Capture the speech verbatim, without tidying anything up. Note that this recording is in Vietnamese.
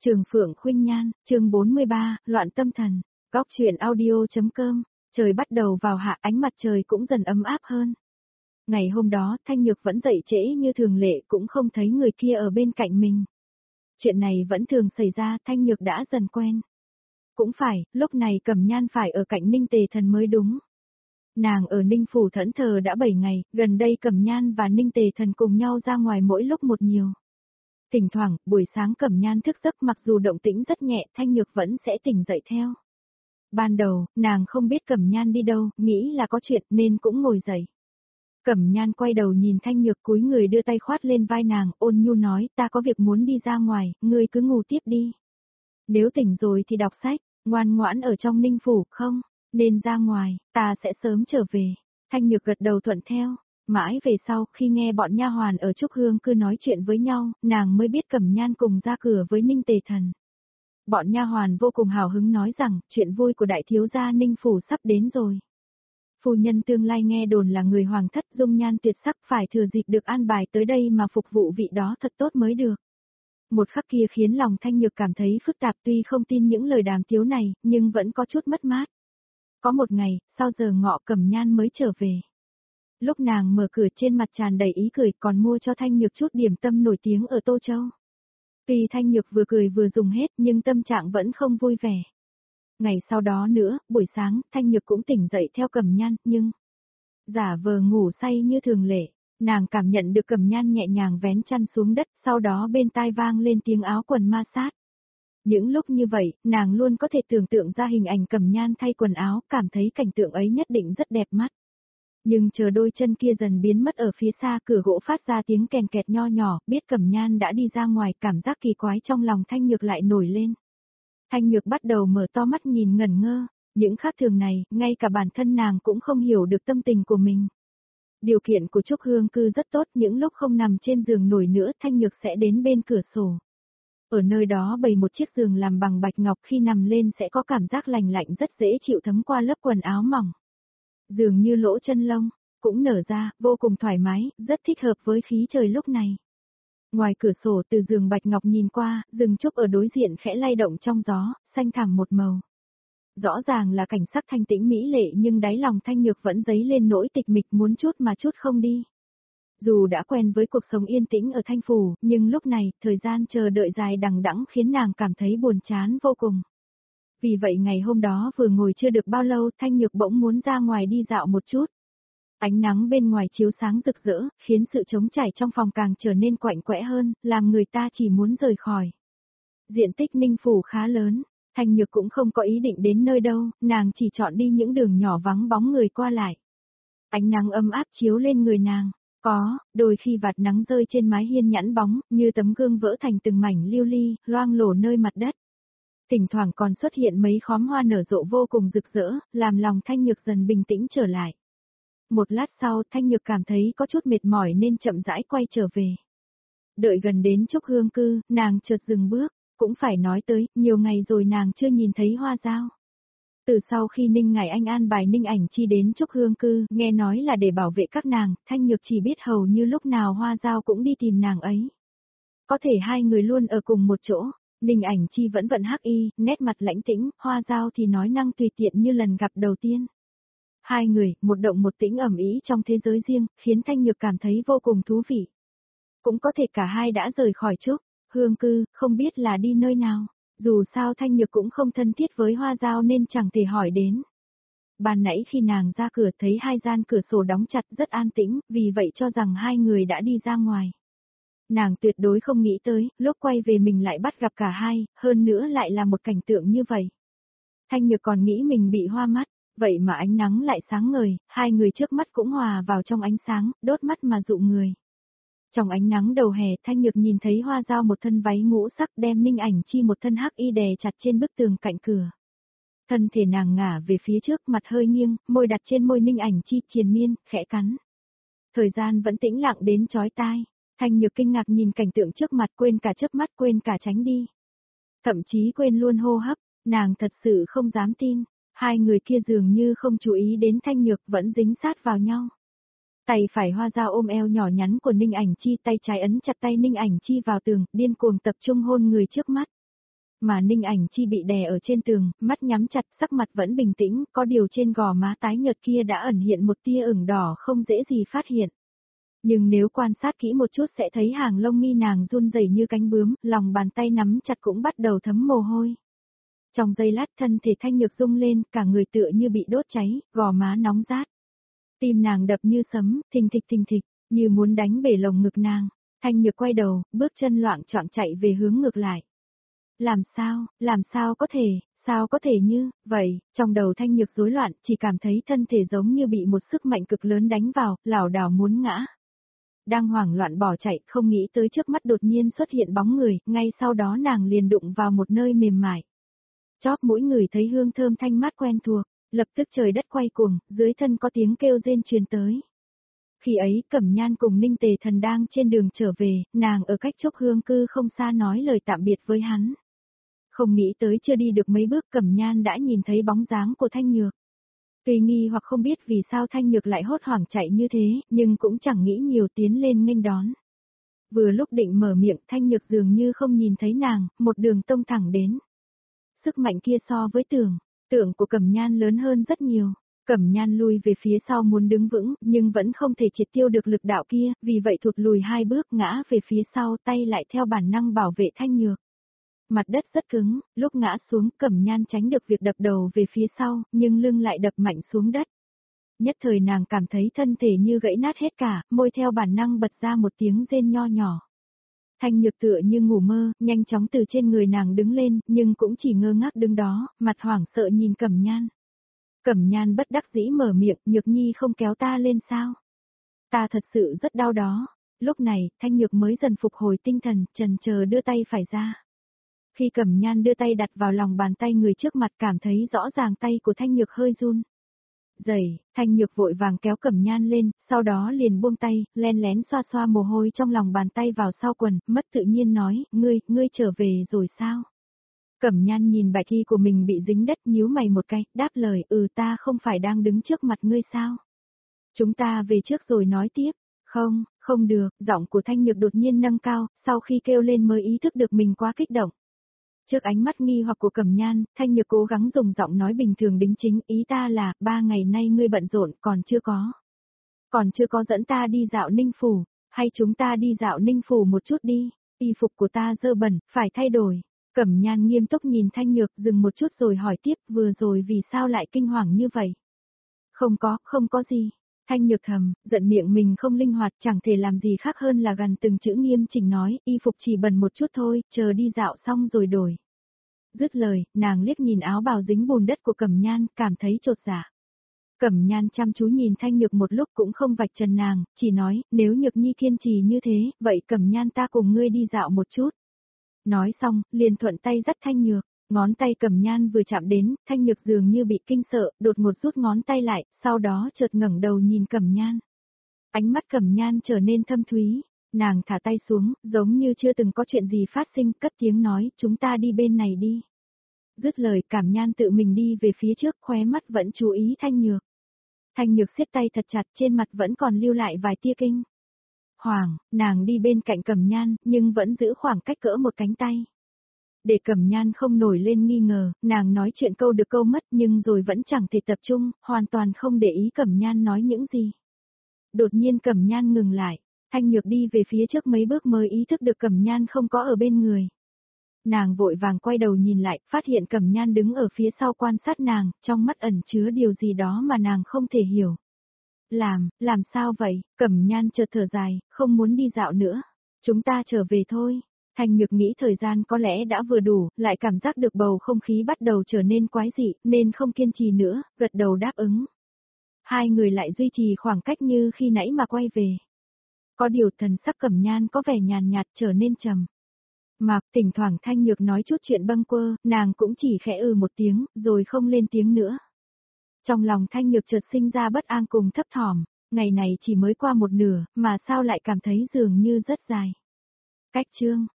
Trường Phượng Khuynh Nhan, chương bốn mươi ba, Loạn Tâm Thần, Góc truyện audio.com, trời bắt đầu vào hạ, ánh mặt trời cũng dần ấm áp hơn. Ngày hôm đó, Thanh Nhược vẫn dậy trễ như thường lệ, cũng không thấy người kia ở bên cạnh mình. Chuyện này vẫn thường xảy ra, Thanh Nhược đã dần quen. Cũng phải, lúc này Cẩm Nhan phải ở cạnh Ninh Tề Thần mới đúng. Nàng ở Ninh Phủ thẫn thờ đã bảy ngày, gần đây Cẩm Nhan và Ninh Tề Thần cùng nhau ra ngoài mỗi lúc một nhiều. Thỉnh thoảng, buổi sáng Cẩm Nhan thức giấc mặc dù động tĩnh rất nhẹ, Thanh Nhược vẫn sẽ tỉnh dậy theo. Ban đầu, nàng không biết Cẩm Nhan đi đâu, nghĩ là có chuyện nên cũng ngồi dậy. Cẩm Nhan quay đầu nhìn Thanh Nhược cúi người đưa tay khoát lên vai nàng, ôn nhu nói, ta có việc muốn đi ra ngoài, ngươi cứ ngủ tiếp đi. Nếu tỉnh rồi thì đọc sách, ngoan ngoãn ở trong Ninh Phủ, không, nên ra ngoài, ta sẽ sớm trở về. Thanh Nhược gật đầu thuận theo. Mãi về sau, khi nghe bọn nha hoàn ở Trúc Hương cứ nói chuyện với nhau, nàng mới biết Cẩm Nhan cùng ra cửa với Ninh Tề Thần. Bọn nha hoàn vô cùng hào hứng nói rằng, chuyện vui của đại thiếu gia Ninh Phủ sắp đến rồi. Phu nhân tương lai nghe đồn là người hoàng thất dung nhan tuyệt sắc, phải thừa dịp được an bài tới đây mà phục vụ vị đó thật tốt mới được. Một khắc kia khiến lòng Thanh Nhược cảm thấy phức tạp, tuy không tin những lời đàm tiếu này, nhưng vẫn có chút mất mát. Có một ngày, sau giờ ngọ Cẩm Nhan mới trở về. Lúc nàng mở cửa trên mặt tràn đầy ý cười, còn mua cho Thanh Nhược chút điểm tâm nổi tiếng ở Tô Châu. Tuy Thanh Nhược vừa cười vừa dùng hết nhưng tâm trạng vẫn không vui vẻ. Ngày sau đó nữa, buổi sáng, Thanh Nhược cũng tỉnh dậy theo Cẩm Nhan, nhưng giả vờ ngủ say như thường lệ, nàng cảm nhận được Cẩm Nhan nhẹ nhàng vén chăn xuống đất, sau đó bên tai vang lên tiếng áo quần ma sát. Những lúc như vậy, nàng luôn có thể tưởng tượng ra hình ảnh Cẩm Nhan thay quần áo, cảm thấy cảnh tượng ấy nhất định rất đẹp mắt. Nhưng chờ đôi chân kia dần biến mất ở phía xa, cửa gỗ phát ra tiếng kèn kẹt nho nhỏ, biết Cẩm Nhan đã đi ra ngoài, cảm giác kỳ quái trong lòng Thanh Nhược lại nổi lên. Thanh Nhược bắt đầu mở to mắt nhìn ngẩn ngơ, những khác thường này, ngay cả bản thân nàng cũng không hiểu được tâm tình của mình. Điều kiện của Trúc Hương cư rất tốt, những lúc không nằm trên giường nổi nữa, Thanh Nhược sẽ đến bên cửa sổ. Ở nơi đó bày một chiếc giường làm bằng bạch ngọc, khi nằm lên sẽ có cảm giác lành lạnh rất dễ chịu thấm qua lớp quần áo mỏng. Dường như lỗ chân lông, cũng nở ra, vô cùng thoải mái, rất thích hợp với khí trời lúc này. Ngoài cửa sổ từ giường bạch ngọc nhìn qua, rừng trúc ở đối diện khẽ lay động trong gió, xanh thẳm một màu. Rõ ràng là cảnh sắc thanh tĩnh mỹ lệ nhưng đáy lòng Thanh Nhược vẫn dấy lên nỗi tịch mịch muốn chút mà chút không đi. Dù đã quen với cuộc sống yên tĩnh ở Thanh Phủ, nhưng lúc này, thời gian chờ đợi dài đằng đẵng khiến nàng cảm thấy buồn chán vô cùng. Vì vậy ngày hôm đó vừa ngồi chưa được bao lâu, Thanh Nhược bỗng muốn ra ngoài đi dạo một chút. Ánh nắng bên ngoài chiếu sáng rực rỡ, khiến sự trống trải trong phòng càng trở nên quạnh quẽ hơn, làm người ta chỉ muốn rời khỏi. Diện tích Ninh Phủ khá lớn, Thanh Nhược cũng không có ý định đến nơi đâu, nàng chỉ chọn đi những đường nhỏ vắng bóng người qua lại. Ánh nắng ấm áp chiếu lên người nàng, có, đôi khi vạt nắng rơi trên mái hiên nhẵn bóng, như tấm gương vỡ thành từng mảnh lưu ly, loang lổ nơi mặt đất. Thỉnh thoảng còn xuất hiện mấy khóm hoa nở rộ vô cùng rực rỡ, làm lòng Thanh Nhược dần bình tĩnh trở lại. Một lát sau, Thanh Nhược cảm thấy có chút mệt mỏi nên chậm rãi quay trở về. Đợi gần đến Trúc Hương cư, nàng chợt dừng bước, cũng phải nói tới, nhiều ngày rồi nàng chưa nhìn thấy Hoa Dao. Từ sau khi Ninh Ngải Anh an bài Ninh Ảnh Chi đến Trúc Hương cư, nghe nói là để bảo vệ các nàng, Thanh Nhược chỉ biết hầu như lúc nào Hoa Dao cũng đi tìm nàng ấy. Có thể hai người luôn ở cùng một chỗ. Ninh Ảnh Chi vẫn vận hắc y, nét mặt lãnh tĩnh, Hoa Dao thì nói năng tùy tiện như lần gặp đầu tiên. Hai người, một động một tĩnh ẩm ý trong thế giới riêng, khiến Thanh Nhược cảm thấy vô cùng thú vị. Cũng có thể cả hai đã rời khỏi Trúc Hương cư, không biết là đi nơi nào. Dù sao Thanh Nhược cũng không thân thiết với Hoa Dao nên chẳng thể hỏi đến. Ban nãy khi nàng ra cửa thấy hai gian cửa sổ đóng chặt rất an tĩnh, vì vậy cho rằng hai người đã đi ra ngoài. Nàng tuyệt đối không nghĩ tới, lúc quay về mình lại bắt gặp cả hai, hơn nữa lại là một cảnh tượng như vậy. Thanh Nhược còn nghĩ mình bị hoa mắt, vậy mà ánh nắng lại sáng ngời, hai người trước mắt cũng hòa vào trong ánh sáng, đốt mắt mà dụ người. Trong ánh nắng đầu hè, Thanh Nhược nhìn thấy Hoa Dao một thân váy ngũ sắc đem Ninh Ảnh Chi một thân hắc y đè chặt trên bức tường cạnh cửa. Thân thể nàng ngả về phía trước, mặt hơi nghiêng, môi đặt trên môi Ninh Ảnh Chi triền miên, khẽ cắn. Thời gian vẫn tĩnh lặng đến chói tai. Thanh Nhược kinh ngạc nhìn cảnh tượng trước mặt, quên cả chớp mắt, quên cả tránh đi. Thậm chí quên luôn hô hấp, nàng thật sự không dám tin, hai người kia dường như không chú ý đến Thanh Nhược vẫn dính sát vào nhau. Tay phải Hoa Dao ôm eo nhỏ nhắn của Ninh Ảnh Chi, tay trái ấn chặt tay Ninh Ảnh Chi vào tường, điên cuồng tập trung hôn người trước mắt. mà Ninh Ảnh Chi bị đè ở trên tường, mắt nhắm chặt, sắc mặt vẫn bình tĩnh, có điều trên gò má tái nhợt kia đã ẩn hiện một tia ửng đỏ không dễ gì phát hiện. Nhưng nếu quan sát kỹ một chút sẽ thấy hàng lông mi nàng run rẩy như cánh bướm, lòng bàn tay nắm chặt cũng bắt đầu thấm mồ hôi. Trong giây lát thân thể Thanh Nhược rung lên, cả người tựa như bị đốt cháy, gò má nóng rát. Tim nàng đập như sấm, thình thịch thình thịch, như muốn đánh bể lồng ngực nàng. Thanh Nhược quay đầu, bước chân loạng choạng chạy về hướng ngược lại. Làm sao, làm sao có thể, sao có thể như, vậy, trong đầu Thanh Nhược rối loạn, chỉ cảm thấy thân thể giống như bị một sức mạnh cực lớn đánh vào, lảo đảo muốn ngã. Đang hoảng loạn bỏ chạy, không nghĩ tới trước mắt đột nhiên xuất hiện bóng người, ngay sau đó nàng liền đụng vào một nơi mềm mại. Chóp mũi người thấy hương thơm thanh mát quen thuộc, lập tức trời đất quay cuồng, dưới thân có tiếng kêu rên truyền tới. Khi ấy Cẩm Nhan cùng Ninh Tề Thần đang trên đường trở về, nàng ở cách Trúc Hương Cư không xa nói lời tạm biệt với hắn. Không nghĩ tới chưa đi được mấy bước Cẩm Nhan đã nhìn thấy bóng dáng của Thanh Nhược. Tuy nghi hoặc không biết vì sao Thanh Nhược lại hốt hoảng chạy như thế, nhưng cũng chẳng nghĩ nhiều tiến lên nghênh đón. Vừa lúc định mở miệng Thanh Nhược dường như không nhìn thấy nàng, một đường tông thẳng đến. Sức mạnh kia so với tưởng, tưởng của Cẩm Nhan lớn hơn rất nhiều. Cẩm Nhan lui về phía sau muốn đứng vững, nhưng vẫn không thể triệt tiêu được lực đạo kia, vì vậy thụt lùi hai bước ngã về phía sau, tay lại theo bản năng bảo vệ Thanh Nhược. Mặt đất rất cứng, lúc ngã xuống Cẩm Nhan tránh được việc đập đầu về phía sau, nhưng lưng lại đập mạnh xuống đất. Nhất thời nàng cảm thấy thân thể như gãy nát hết cả, môi theo bản năng bật ra một tiếng rên nho nhỏ. Thanh Nhược tựa như ngủ mơ, nhanh chóng từ trên người nàng đứng lên, nhưng cũng chỉ ngơ ngác đứng đó, mặt hoảng sợ nhìn Cẩm Nhan. Cẩm Nhan bất đắc dĩ mở miệng, Nhược Nhi không kéo ta lên sao? Ta thật sự rất đau đó. Lúc này, Thanh Nhược mới dần phục hồi tinh thần, chần chờ đưa tay phải ra. Khi Cẩm Nhan đưa tay đặt vào lòng bàn tay người trước mặt cảm thấy rõ ràng tay của Thanh Nhược hơi run. Dậy, Thanh Nhược vội vàng kéo Cẩm Nhan lên, sau đó liền buông tay, len lén xoa xoa mồ hôi trong lòng bàn tay vào sau quần, mất tự nhiên nói, ngươi, ngươi trở về rồi sao? Cẩm Nhan nhìn bài thi của mình bị dính đất nhíu mày một cái, đáp lời, ừ ta không phải đang đứng trước mặt ngươi sao? Chúng ta về trước rồi nói tiếp. Không, không được, giọng của Thanh Nhược đột nhiên nâng cao, sau khi kêu lên mới ý thức được mình quá kích động. Trước ánh mắt nghi hoặc của Cẩm Nhan, Thanh Nhược cố gắng dùng giọng nói bình thường đính chính, ý ta là, ba ngày nay ngươi bận rộn, còn chưa có. Còn chưa có dẫn ta đi dạo Ninh Phủ, hay chúng ta đi dạo Ninh Phủ một chút đi, y phục của ta dơ bẩn, phải thay đổi. Cẩm Nhan nghiêm túc nhìn Thanh Nhược dừng một chút rồi hỏi tiếp, vừa rồi vì sao lại kinh hoàng như vậy? Không có, không có gì. Thanh Nhược thầm, giận miệng mình không linh hoạt chẳng thể làm gì khác hơn là gần từng chữ nghiêm chỉnh nói, y phục chỉ bẩn một chút thôi, chờ đi dạo xong rồi đổi. Dứt lời, nàng liếc nhìn áo bào dính bùn đất của Cẩm Nhan, cảm thấy chột dạ. Cẩm Nhan chăm chú nhìn Thanh Nhược một lúc cũng không vạch trần nàng, chỉ nói, nếu Nhược Nhi kiên trì như thế, vậy Cẩm Nhan ta cùng ngươi đi dạo một chút. Nói xong, liền thuận tay dắt Thanh Nhược. Ngón tay Cẩm Nhan vừa chạm đến, Thanh Nhược dường như bị kinh sợ, đột ngột rút ngón tay lại, sau đó chợt ngẩng đầu nhìn Cẩm Nhan. Ánh mắt Cẩm Nhan trở nên thâm thúy, nàng thả tay xuống, giống như chưa từng có chuyện gì phát sinh, cất tiếng nói, chúng ta đi bên này đi. Dứt lời, Cẩm Nhan tự mình đi về phía trước, khóe mắt vẫn chú ý Thanh Nhược. Thanh Nhược siết tay thật chặt, trên mặt vẫn còn lưu lại vài tia kinh hoàng, nàng đi bên cạnh Cẩm Nhan, nhưng vẫn giữ khoảng cách cỡ một cánh tay. Để Cẩm Nhan không nổi lên nghi ngờ, nàng nói chuyện câu được câu mất nhưng rồi vẫn chẳng thể tập trung, hoàn toàn không để ý Cẩm Nhan nói những gì. Đột nhiên Cẩm Nhan ngừng lại, Thanh Nhược đi về phía trước mấy bước mới ý thức được Cẩm Nhan không có ở bên người. Nàng vội vàng quay đầu nhìn lại, phát hiện Cẩm Nhan đứng ở phía sau quan sát nàng, trong mắt ẩn chứa điều gì đó mà nàng không thể hiểu. Làm, làm sao vậy? Cẩm Nhan chợt thở dài, không muốn đi dạo nữa. Chúng ta trở về thôi. Thanh Nhược nghĩ thời gian có lẽ đã vừa đủ, lại cảm giác được bầu không khí bắt đầu trở nên quái dị, nên không kiên trì nữa, gật đầu đáp ứng. Hai người lại duy trì khoảng cách như khi nãy mà quay về. Có điều thần sắc Cẩm Nhan có vẻ nhàn nhạt trở nên trầm. Mà, thỉnh thoảng Thanh Nhược nói chút chuyện bâng quơ, nàng cũng chỉ khẽ ừ một tiếng, rồi không lên tiếng nữa. Trong lòng Thanh Nhược chợt sinh ra bất an cùng thấp thỏm, ngày này chỉ mới qua một nửa, mà sao lại cảm thấy dường như rất dài. Cách chương